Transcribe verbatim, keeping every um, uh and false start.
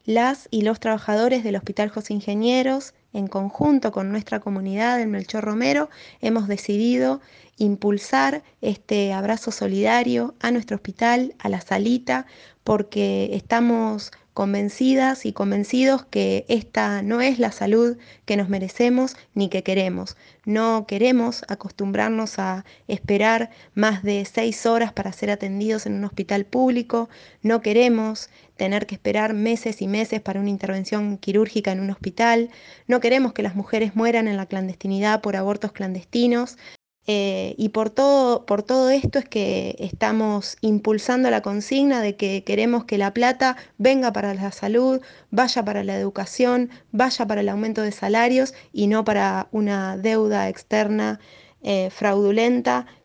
las y los trabajadores del Hospital José Ingenieros, en conjunto con nuestra comunidad en Melchor Romero, hemos decidido impulsar este abrazo solidario a nuestro hospital, a la salita, porque estamos convencidas y convencidos que esta no es la salud que nos merecemos ni que queremos. No queremos acostumbrarnos a esperar más de seis horas para ser atendidos en un hospital público, no queremos tener que esperar meses y meses para una intervención quirúrgica en un hospital, no queremos que las mujeres mueran en la clandestinidad por abortos clandestinos. Eh, y por todo, por todo esto es que estamos impulsando la consigna de que queremos que la plata venga para la salud, vaya para la educación, vaya para el aumento de salarios y no para una deuda externa eh, fraudulenta